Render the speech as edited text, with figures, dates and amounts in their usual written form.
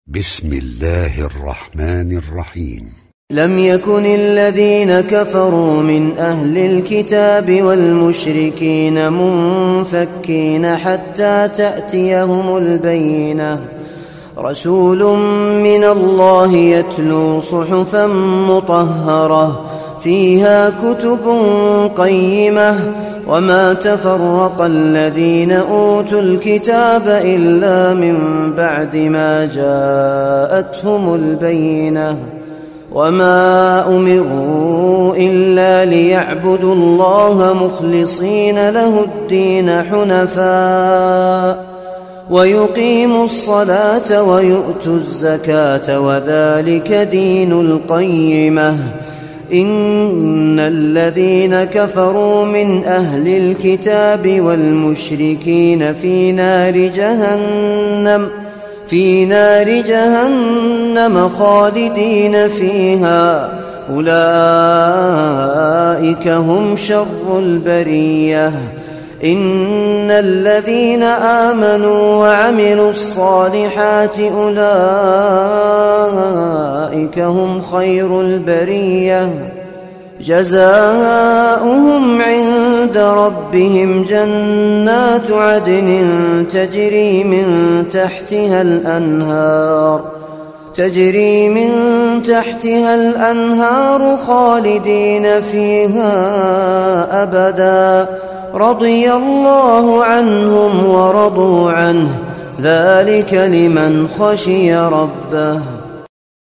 بسم الله الرحمن الرحيم. لم يكن الذين كفروا من أهل الكتاب والمشركين منفكين حتى تأتيهم البينة. رسول من الله يتلو صحفا مطهرة فيها كتب قيمة وما تفرق الذين أوتوا الكتاب إلا من بعد ما جاءتهم البينة وما أمروا إلا ليعبدوا الله مخلصين له الدين حنفاء ويقيموا الصلاة ويؤتوا الزكاة وذلك دين القيمة. إن الذين كفروا من أهل الكتاب والمشركين في نار جهنم خالدين فيها أولئك هم شر البرية. إن الذين آمنوا وعملوا الصالحات أولئك هم خير البرية. جزاؤهم عند ربهم جنات عدن تجري من تحتها الأنهار خالدين فيها أبدا. رضي الله عنهم ورضوا عنه ذلك لمن خشي ربه.